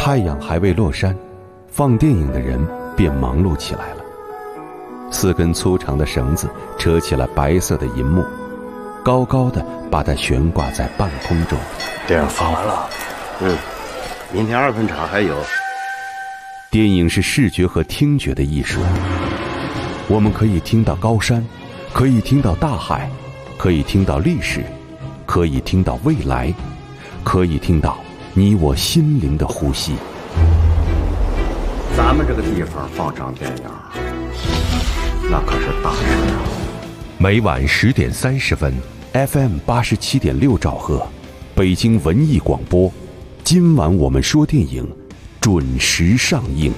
太阳还未落山，放电影的人便忙碌起来了。4根粗长的绳子扯起了白色的银幕，高高的把它悬挂在半空中。 电影放完了， 明天2分场还有。 电影是视觉和听觉的艺术，我们可以听到高山，可以听到大海，可以听到历史，可以听到未来，可以听到你我心灵的呼吸。 咱们这个地方放场电影，那可是大事啊！ 每晚10点30分 ，FM 87.6兆赫，北京文艺广播。今晚我们说电影，准时上映。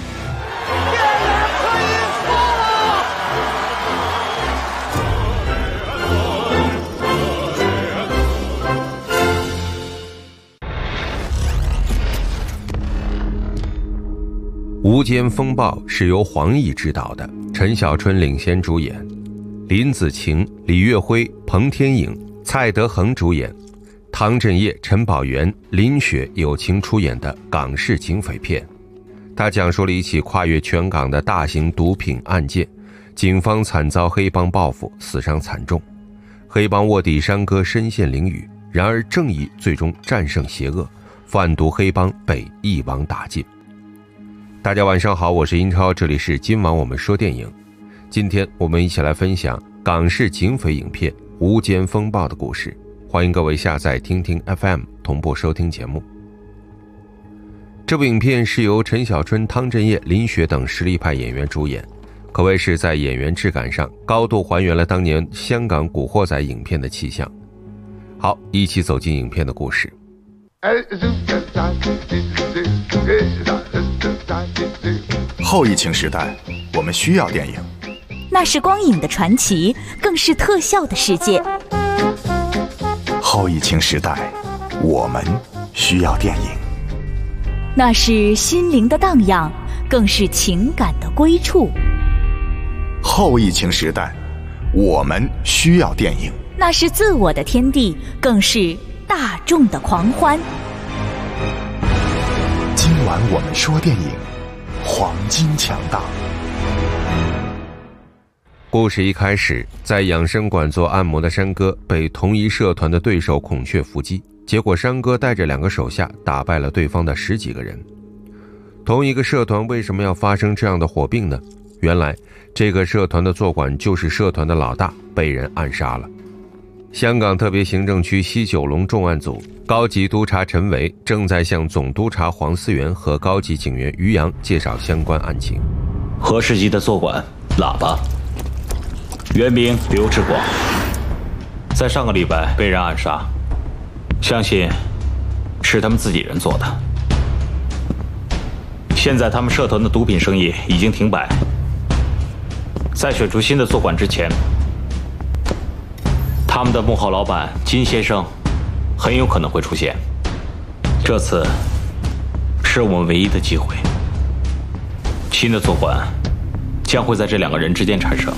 《无间风暴》是由黄奕执导的，陈小春领衔主演，林子晴、李岳辉、彭天颖、蔡德恒主演，汤镇业、陈宝元、林雪友情出演的港式警匪片。它讲述了一起跨越全港的大型毒品案件，警方惨遭黑帮报复，死伤惨重。黑帮卧底山哥身陷囹圄，然而正义最终战胜邪恶，贩毒黑帮被一网打尽。大家晚上好，我是英超，这里是今晚我们说电影。今天我们一起来分享港式警匪影片《无间风暴》的故事，欢迎各位下载听听 FM 同步收听节目。这部影片是由陈小春、汤镇业、林雪等实力派演员主演，可谓是在演员质感上高度还原了当年香港古惑仔影片的气象。好，一起走进影片的故事。 后疫情时代，我们需要电影。 那是光影的传奇，更是特效的世界。 后疫情时代，我们需要电影。 那是心灵的荡漾，更是情感的归处。 后疫情时代，我们需要电影。 那是自我的天地，更是大众的狂欢。 今晚我们说电影，黄金强大。 故事一开始，在养生馆做按摩的山哥被同一社团的对手孔雀伏击，结果山哥带着2个手下打败了对方的10几个人。同一个社团为什么要发生这样的火并呢？原来这个社团的坐馆就是社团的老大被人暗杀了。香港特别行政区西九龙重案组高级督察陈维正在向总督察黄思源和高级警员于洋介绍相关案情。 何氏集的坐馆喇叭原名刘志广，在上个礼拜被人暗杀，相信是他们自己人做的。现在他们社团的毒品生意已经停摆，在选出新的坐馆之前，他们的幕后老板金先生很有可能会出现。这次是我们唯一的机会，新的坐馆将会在这2个人之间产生。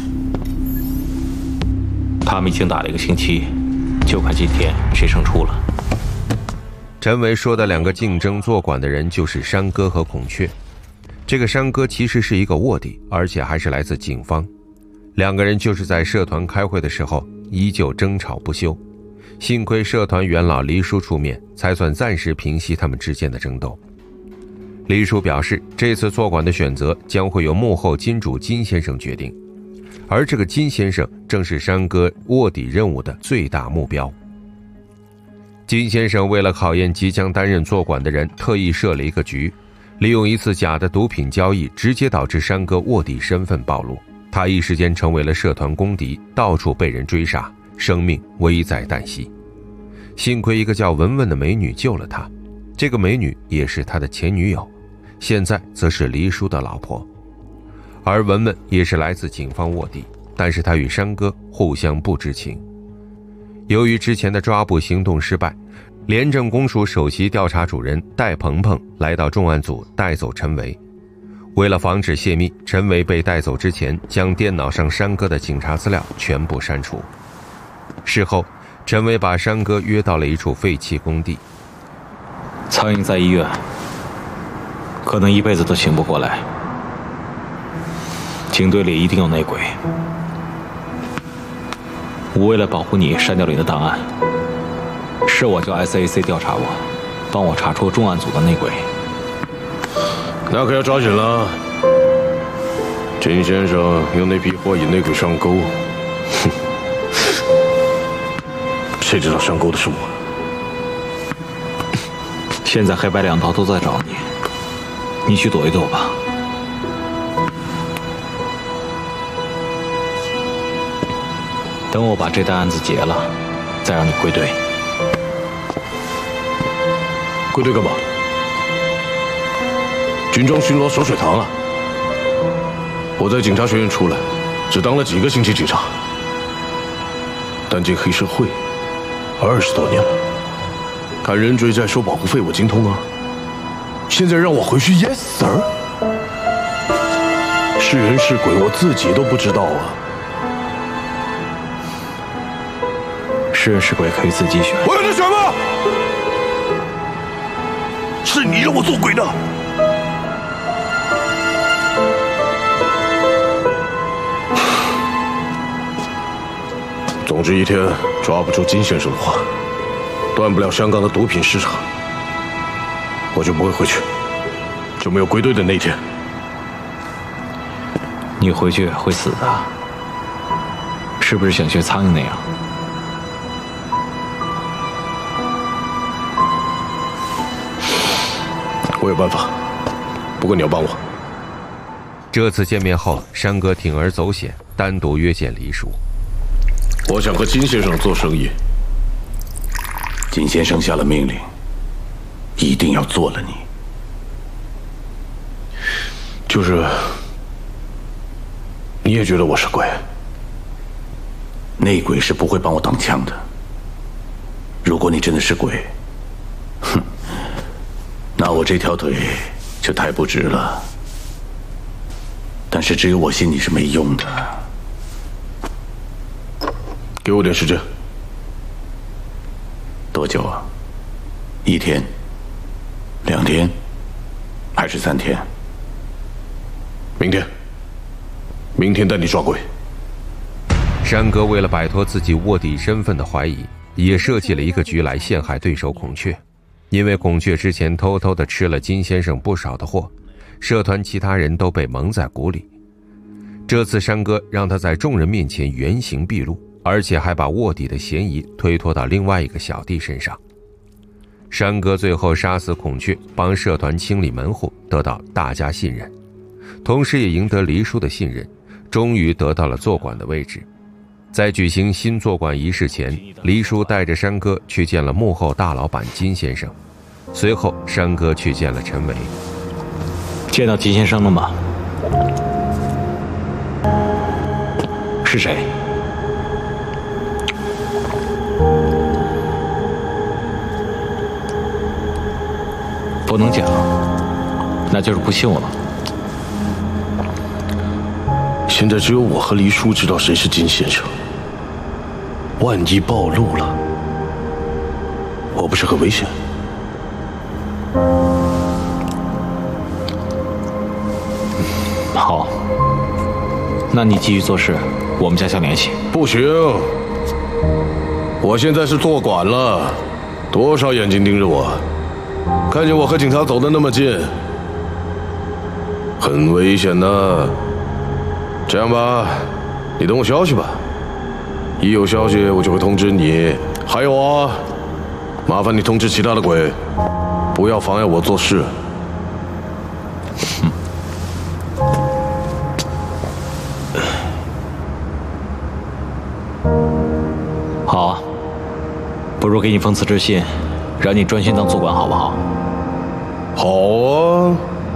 他们已经打了1个星期，就看今天谁胜出了。 陈维说的2个竞争坐馆的人就是山哥和孔雀。这个山哥其实是一个卧底，而且还是来自警方。2个人就是在社团开会的时候依旧争吵不休，幸亏社团元老黎叔出面，才算暂时平息他们之间的争斗。黎叔表示，这次坐馆的选择将会由幕后金主金先生决定，而这个金先生正是山哥卧底任务的最大目标。金先生为了考验即将担任坐馆的人，特意设了一个局，利用一次假的毒品交易，直接导致山哥卧底身份暴露。他一时间成为了社团公敌，到处被人追杀，生命危在旦夕。幸亏一个叫文文的美女救了他，这个美女也是他的前女友，现在则是黎叔的老婆。而文文也是来自警方卧底，但是他与山哥互相不知情。由于之前的抓捕行动失败，廉政公署首席调查主任戴鹏鹏来到重案组带走陈维。为了防止泄密，陈维被带走之前将电脑上山哥的警察资料全部删除。事后，陈维把山哥约到了一处废弃工地。 苍蝇在医院， 可能一辈子都醒不过来。警队里一定有内鬼。我为了保护你，删掉你的档案。是我叫 SAC 调查我，帮我查出重案组的内鬼。 那可要抓紧了。金先生用那批货引内鬼上钩，哼，谁知道上钩的是我？ 现在黑白两道都在找你，你去躲一躲吧。等我把这单案子结了，再让你归队。 归队干嘛？军装巡逻守水塘啊！我在警察学院出来，只当了几个星期警察，但进黑社会20多年了，看人追债收保护费我精通啊。现在让我回去 ，Yes sir， 是人是鬼我自己都不知道啊。 是人是鬼可以自己选。 我有得选吗？是你让我做鬼的。总之，一天抓不住金先生的话，断不了香港的毒品市场，我就不会回去，就没有归队的那一天。 你回去会死的，是不是想学苍蝇那样？ 我有办法，不过你要帮我。 这次见面后，山哥铤而走险，单独约见黎叔。 我想和金先生做生意。 金先生下了命令，一定要做了你。 就是你也觉得我是鬼？ 内鬼是不会帮我挡枪的。如果你真的是鬼，哼，那我这条腿就太不值了。但是只有我信你是没用的。 给我点时间。 多久啊？1天、2天，还是3天？ 明天。明天带你抓鬼。 山哥为了摆脱自己卧底身份的怀疑，也设计了一个局来陷害对手孔雀。因为孔雀之前偷偷地吃了金先生不少的货，社团其他人都被蒙在鼓里。这次山哥让他在众人面前原形毕露，而且还把卧底的嫌疑推脱到另外一个小弟身上。山哥最后杀死孔雀，帮社团清理门户，得到大家信任，同时也赢得黎叔的信任，终于得到了坐馆的位置。在举行新坐馆仪式前，黎叔带着山哥去见了幕后大老板金先生，随后山哥去见了陈维。 见到金先生了吗？是谁？不能讲，那就是不信我了。 现在只有我和黎叔知道谁是金先生，万一暴露了，我不是很危险？ 好，那你继续做事，我们加强联系。 不行，我现在是坐馆了，多少眼睛盯着我，看见我和警察走得那么近，很危险的。这样吧，你等我消息吧，一有消息我就会通知你。还有啊，麻烦你通知其他的鬼，不要妨碍我做事。 好啊，不如给你封辞职信，让你专心当坐馆，好不好？ 好啊，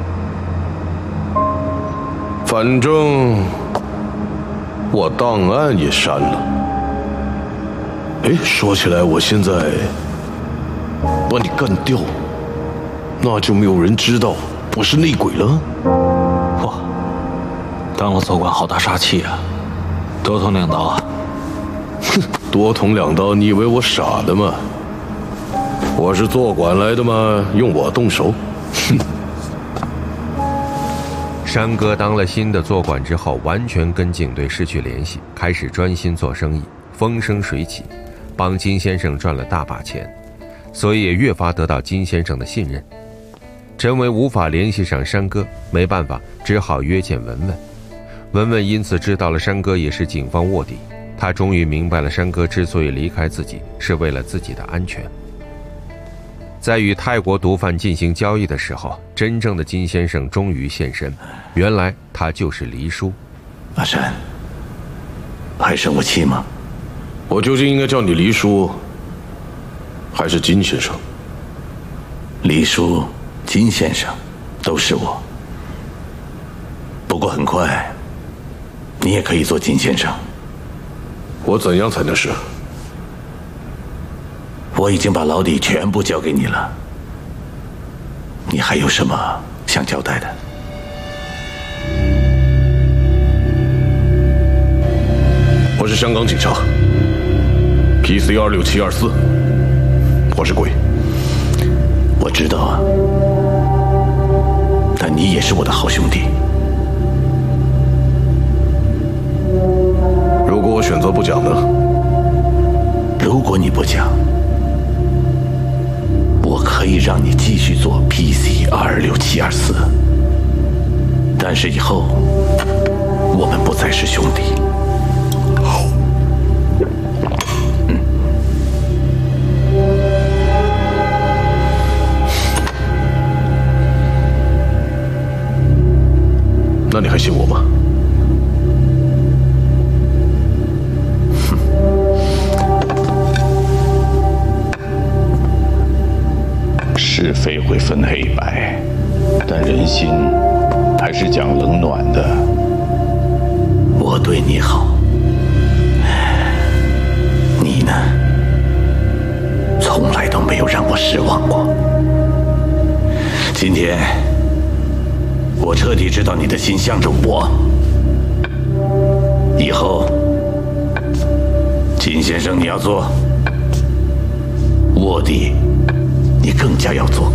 反正我档案也删了。哎，说起来，我现在把你干掉，那就没有人知道我是内鬼了。 哇，当了坐馆好大杀气啊！多捅2刀啊！ 哼，多捅2刀，你以为我傻的吗？我是坐馆来的吗？用我动手？哼！ 山哥当了新的坐馆之后，完全跟警队失去联系，开始专心做生意，风生水起，帮金先生赚了大把钱，所以也越发得到金先生的信任。陈维无法联系上山哥，没办法，只好约见文文。文文因此知道了山哥也是警方卧底，他终于明白了山哥之所以离开自己，是为了自己的安全。在与泰国毒贩进行交易的时候，真正的金先生终于现身，原来他就是黎叔。 阿山，还生我气吗？ 我究竟应该叫你黎叔，还是金先生？ 黎叔、金先生，都是我。不过很快，你也可以做金先生。 我怎样才能是？ 我已经把老底全部交给你了，你还有什么想交代的？ 我是香港警察 PC26724，我是鬼。 我知道啊，但你也是我的好兄弟。 如果我选择不讲呢？ 如果你不讲，我可以让你继续做 PC26724，但是以后我们不再是兄弟。 那你还信我吗？ 是非会分黑白，但人心还是讲冷暖的。我对你好，你呢？从来都没有让我失望过。今天，我彻底知道你的心向着我。以后，金先生你要做卧底，你更加要做。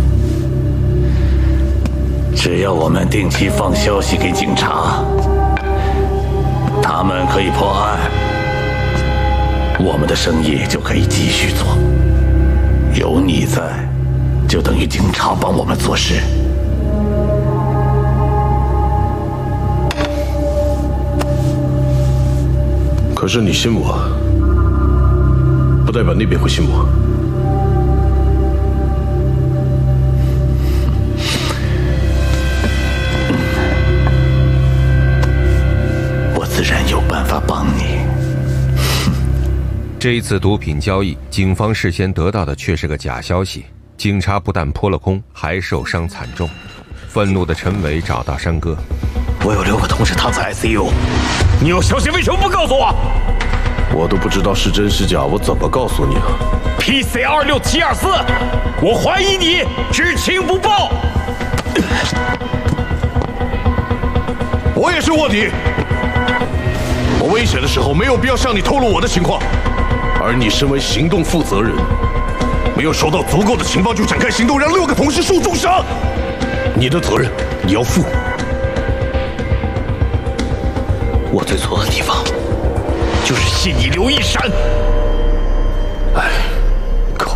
只要我们定期放消息给警察，他们可以破案，我们的生意就可以继续做。有你在，就等于警察帮我们做事。 可是你信我，不代表那边会信我。 我自然有办法帮你。 这一次毒品交易，警方事先得到的却是个假消息，警察不但扑了空，还受伤惨重。愤怒的陈伟找到山哥， 我有6个同事躺在 ICU， 你有消息为什么不告诉我？ 我都不知道是真是假，我怎么告诉你啊 ？PC26724，我怀疑你知情不报。 我也是卧底，我危险的时候没有必要向你透露我的情况，而你身为行动负责人，没有收到足够的情报就展开行动，让6个同事受重伤，你的责任你要负。 我最错的地方就是信你刘一山。 哎，靠！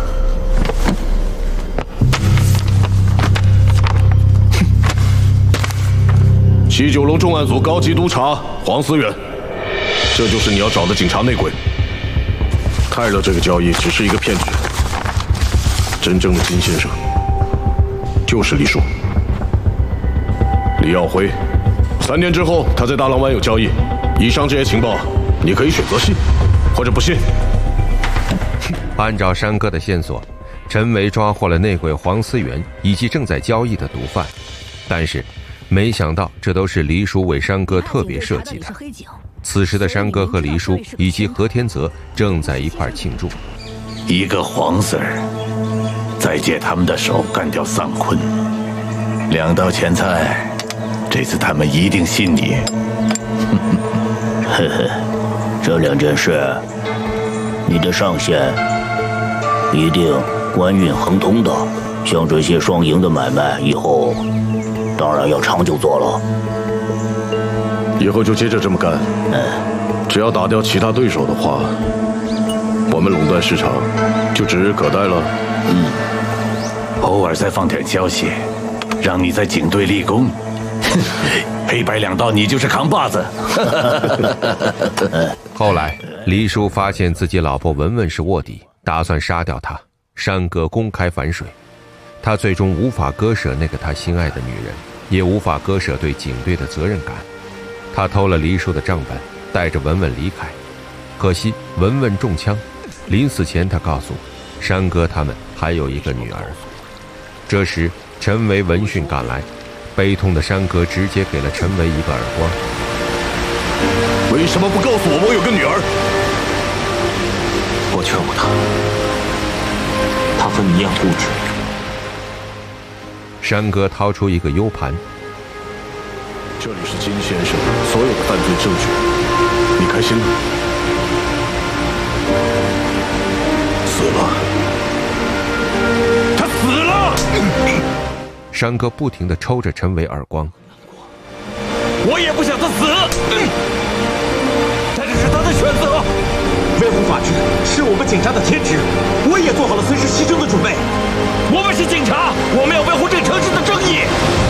西九龙重案组高级督察黄思远，这就是你要找的警察内鬼。泰勒这个交易只是一个骗局，真正的金先生就是黎叔。李耀辉，3年之后他在大浪湾有交易。以上这些情报，你可以选择信，或者不信。 按照山哥的线索，陈维抓获了内鬼黄思源以及正在交易的毒贩，但是没想到这都是黎叔为山哥特别设计的。此时的山哥和黎叔以及何天泽正在一块庆祝。 一个黄 Sir 再借他们的手干掉桑坤，2道前菜，这次他们一定信你。 呵呵，这2件事，你的上线一定官运亨通的。像这些双赢的买卖，以后当然要长久做了。 以后就接着这么干。只要打掉其他对手的话，我们垄断市场就指日可待了。 偶尔再放点消息，让你在警队立功，黑白两道你就是扛把子。 后来，黎叔发现自己老婆文文是卧底，打算杀掉她。山哥公开反水，他最终无法割舍那个他心爱的女人，也无法割舍对警队的责任感。他偷了黎叔的账本，带着文文离开。可惜文文中枪，临死前他告诉山哥他们还有一个女儿。这时陈维闻讯赶来，悲痛的山哥直接给了陈维一个耳光。 为什么不告诉我有个女儿？ 我劝过他，他和你一样固执。 山哥掏出一个 U 盘， 这里是金先生所有的犯罪证据，你开心吗？死了， 他死了！ 山哥不停地抽着陈伟耳光。 我也不想他死，但这是他的选择。 维护法治是我们警察的天职，我也做好了随时牺牲的准备。 我们是警察，我们要维护这个城市的正义。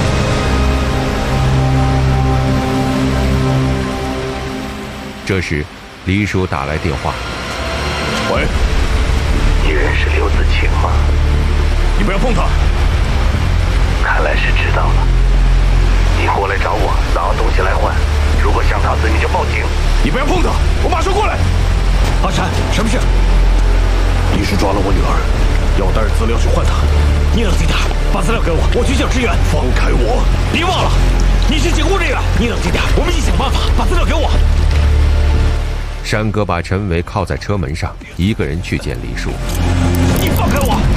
这时，黎叔打来电话。 喂， 你认识刘子晴吗？ 你不要碰他。 看来是知道了。你过来找我，拿东西来换。如果想他死，你就报警。 你不要碰他，我马上过来。 阿山，什么事？ 李叔抓了我女儿，要我带着资料去换她。 你冷静点，把资料给我，我去叫支援。 放开我！ 别忘了，你是警务人员。你冷静点，我们一起想办法，把资料给我。 山哥把陈维铐在车门上，一个人去见黎叔。 你放开我！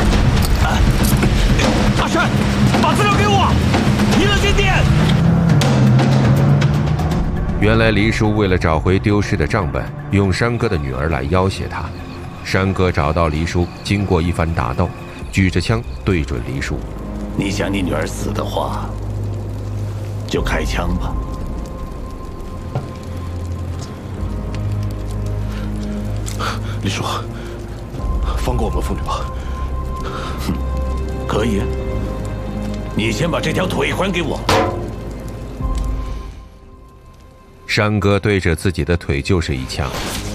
阿山，把资料给我！你冷静点。 原来黎叔为了找回丢失的账本，用山哥的女儿来要挟他。山哥找到黎叔，经过一番打斗，举着枪对准黎叔。 你想你女儿死的话，就开枪吧。 黎叔，放过我们妇女吧。 可以。你先把这条腿还给我。 山哥对着自己的腿就是一枪。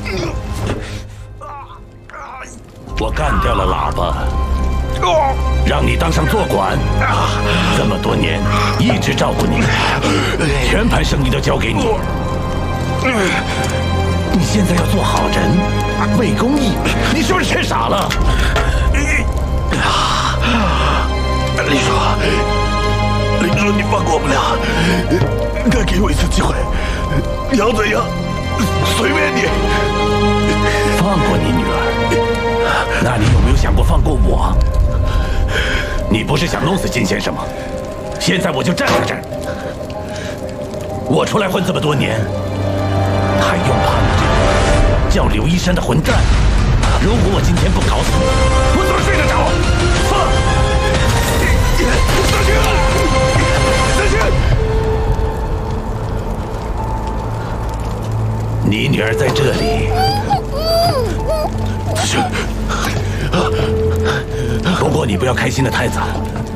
我干掉了喇叭，让你当上坐管，这么多年一直照顾你，全盘生意都交给你。你现在要做好人，为公益，你是不是劝傻了？ 李叔，你放过我们俩，再给我一次机会，你要怎样，随便你。 放过你女儿，那你有没有想过放过我？你不是想弄死金先生吗？现在我就站在这儿，我出来混这么多年，还用怕你这个叫刘一山的混蛋？如果我今天不搞死你，我怎么睡得着？你女儿在这里。不过你不要开心的太早。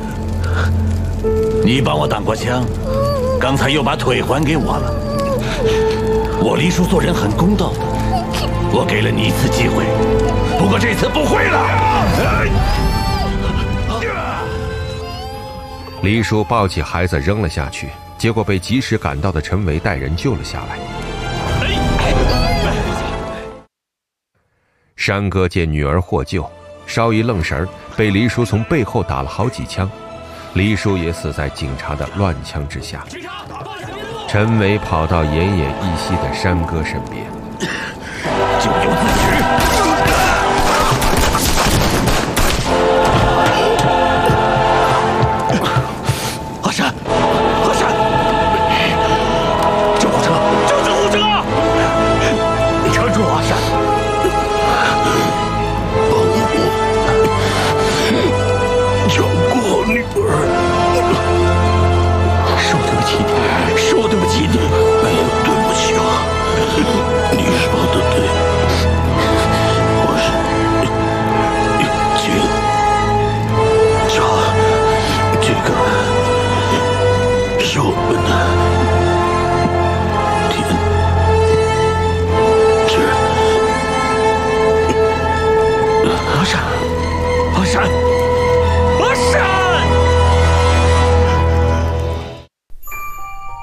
你帮我挡过枪，刚才又把腿还给我了。我黎叔做人很公道的，我给了你一次机会，不过这次不会了。 黎叔抱起孩子扔了下去，结果被及时赶到的陈维带人救了下来。山哥见女儿获救，稍一愣神，被黎叔从背后打了好几枪，黎叔也死在警察的乱枪之下。陈维跑到奄奄一息的山哥身边， 咎由自取。阿山，阿山，救护车，救救护车！撑住，阿山。 照顾好女儿。 说对不起你，说对不起你。 对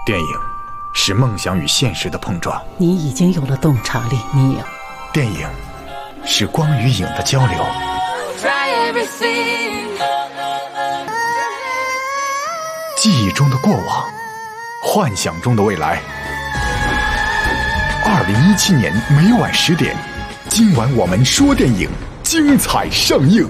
电影是梦想与现实的碰撞。 你已经有了洞察力，你有。 电影是光与影的交流。记忆中的过往，幻想中的未来。2017年每晚10点，今晚我们说电影，精彩上映。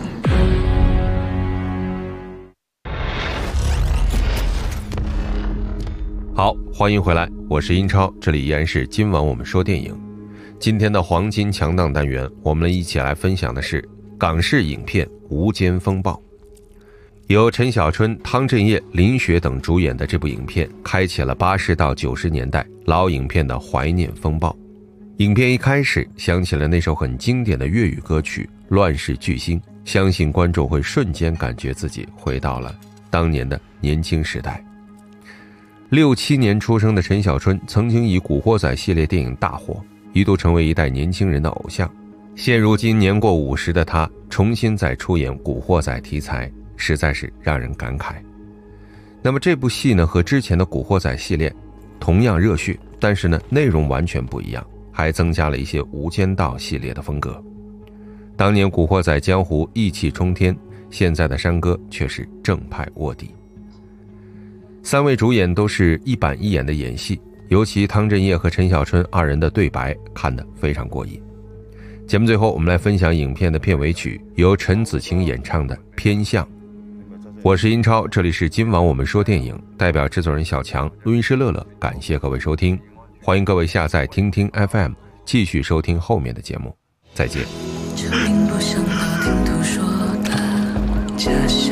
好，欢迎回来，我是英超，这里依然是今晚我们说电影。今天的黄金强档单元，我们一起来分享的是港式影片《无间风暴》。由陈小春、汤镇业、林雪等主演的这部影片，开启了80到90年代老影片的怀念风暴。影片一开始响起了那首很经典的粤语歌曲《乱世巨星》，相信观众会瞬间感觉自己回到了当年的年轻时代。67年出生的陈小春曾经以《古惑仔》系列电影大火，一度成为一代年轻人的偶像。现如今年过50的他，重新再出演《古惑仔》题材，实在是让人感慨。那么这部戏呢，和之前的《古惑仔》系列同样热血，但是呢，内容完全不一样，还增加了一些《无间道》系列的风格。当年《古惑仔》江湖义气冲天，现在的山哥却是正派卧底。3位主演都是一板一眼的演戏，尤其汤镇业和陈小春二人的对白看得非常过瘾。节目最后，我们来分享影片的片尾曲，由陈子晴演唱的《偏向》。我是英超，这里是今晚我们说电影，代表制作人小强，录音师乐乐，感谢各位收听，欢迎各位下载听听 FM， 继续收听后面的节目，再见。 这并不像道听途说的假象，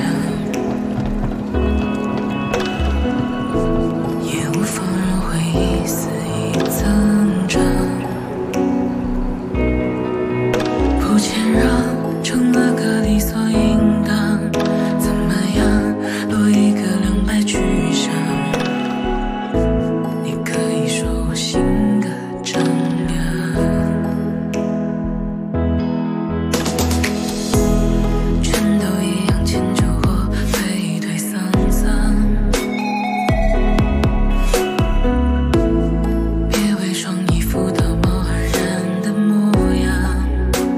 也无法让回忆肆意增长，不谦让成了个理所应当，怎么样落一个200句上，你可以说我性格张扬，全都一样迁就或推推搡搡，别伪装一副道貌岸然的模样，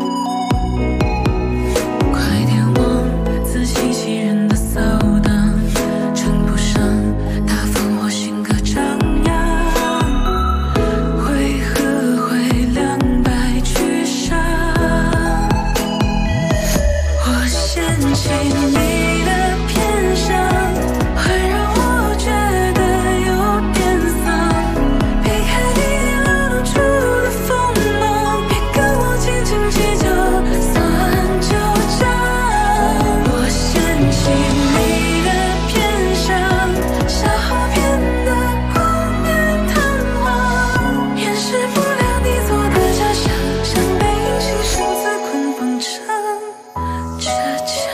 快点忘自欺欺人的骚荡，称不上大方或性格张扬，为何会200句上？我嫌弃你的偏向，会让我觉得有点丧，避开你流露出的锋芒，别跟我斤斤计较，算旧账。我嫌弃你的偏向，消耗片的冠冕堂皇，掩饰不了你做的假象，像被隐形绳子捆绑成倔强。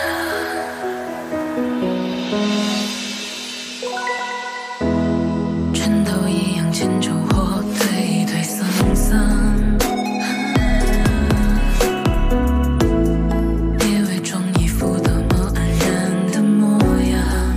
全都一样迁就或推推搡搡，别伪装一副道貌岸然的模样，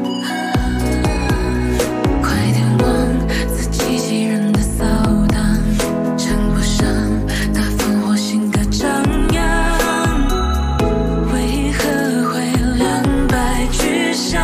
快点忘自欺欺人的骚荡，称不上大方或性格张扬，为何会200句上？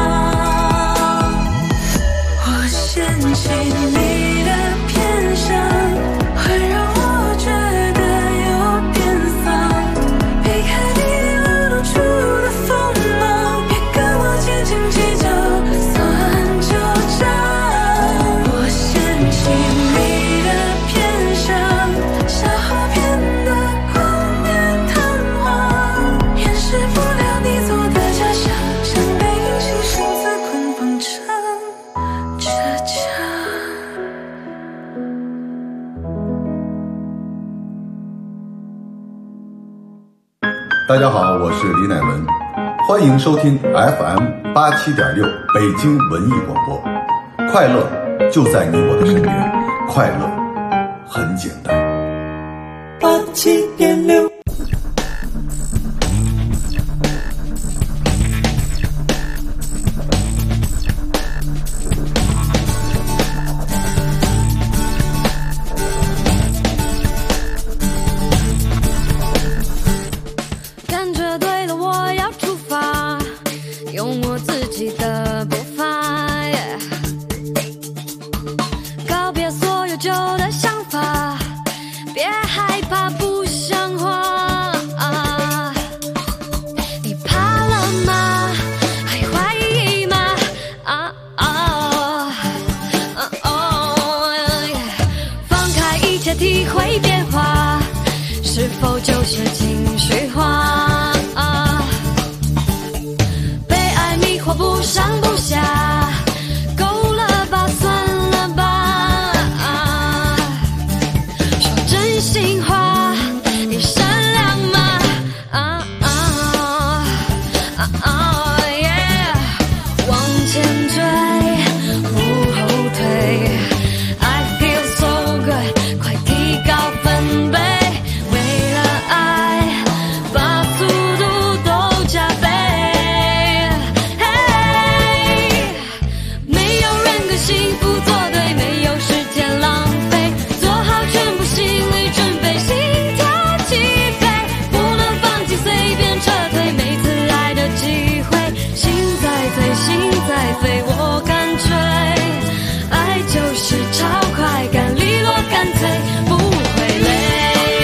我嫌弃你的偏向，会让我觉得有点丧，避开你流露出的锋芒，别跟我斤斤计较，算旧账。我嫌弃你的偏向，消耗片的冠冕堂皇，掩饰不了你做的假象，像被隐形绳子捆绑成倔强。 大家好，我是李乃文，欢迎收听 FM 87.6北京文艺广播。快乐就在你我的身边，快乐很简单。 87.6 我自己的步伐，告别所有旧的想法，别害怕不像话。你怕了吗？还怀疑吗？放开一切，体会变化，是否就是情绪化？被爱迷惑不上不下，够了吧，算了吧。说真心话，你善良吗往前追，不后退。I feel so good， 快提高分贝。为了爱，把速度都加倍。没有人跟幸福作对，没有时间浪费，做好全部心理准备，心跳起飞，不能放弃，随便撤退。每次爱的机会，心在飞，心在飞，我干脆，爱就是超快感，利落干脆，不会累。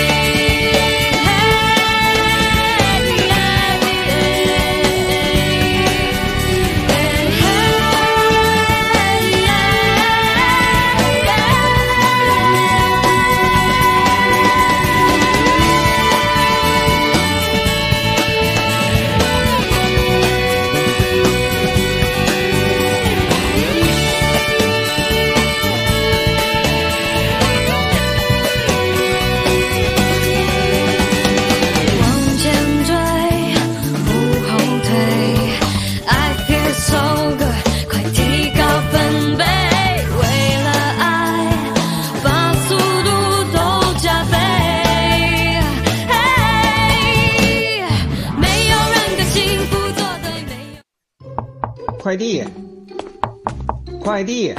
往前追，不后退。I feel so good， 快提高分贝。为了爱，把速度都加倍。没有人跟幸福作对，没有。 快递，快递！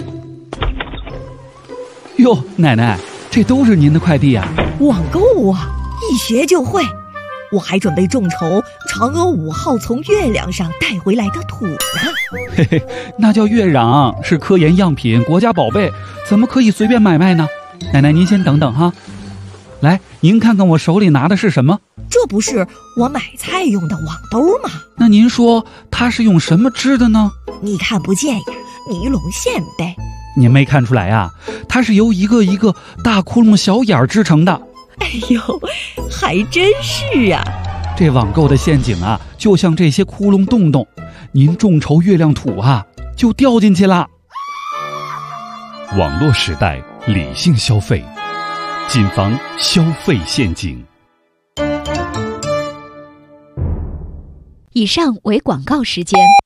哟，奶奶，这都是您的快递啊！ 网购啊，一学就会。我还准备众筹嫦娥5号从月亮上带回来的土呢。 嘿嘿，那叫月壤，是科研样品，国家宝贝，怎么可以随便买卖呢？奶奶，您先等等哈。来，您看看我手里拿的是什么？ 这不是我买菜用的网兜吗？ 那您说它是用什么织的呢？ 你看不见呀，尼龙线呗。 您没看出来啊？它是由一个一个大窟窿小眼儿织成的。 哎呦，还真是啊！ 这网购的陷阱啊，就像这些窟窿洞洞，您众筹月亮土啊，就掉进去了。 网络时代，理性消费，谨防消费陷阱。 以上为广告时间。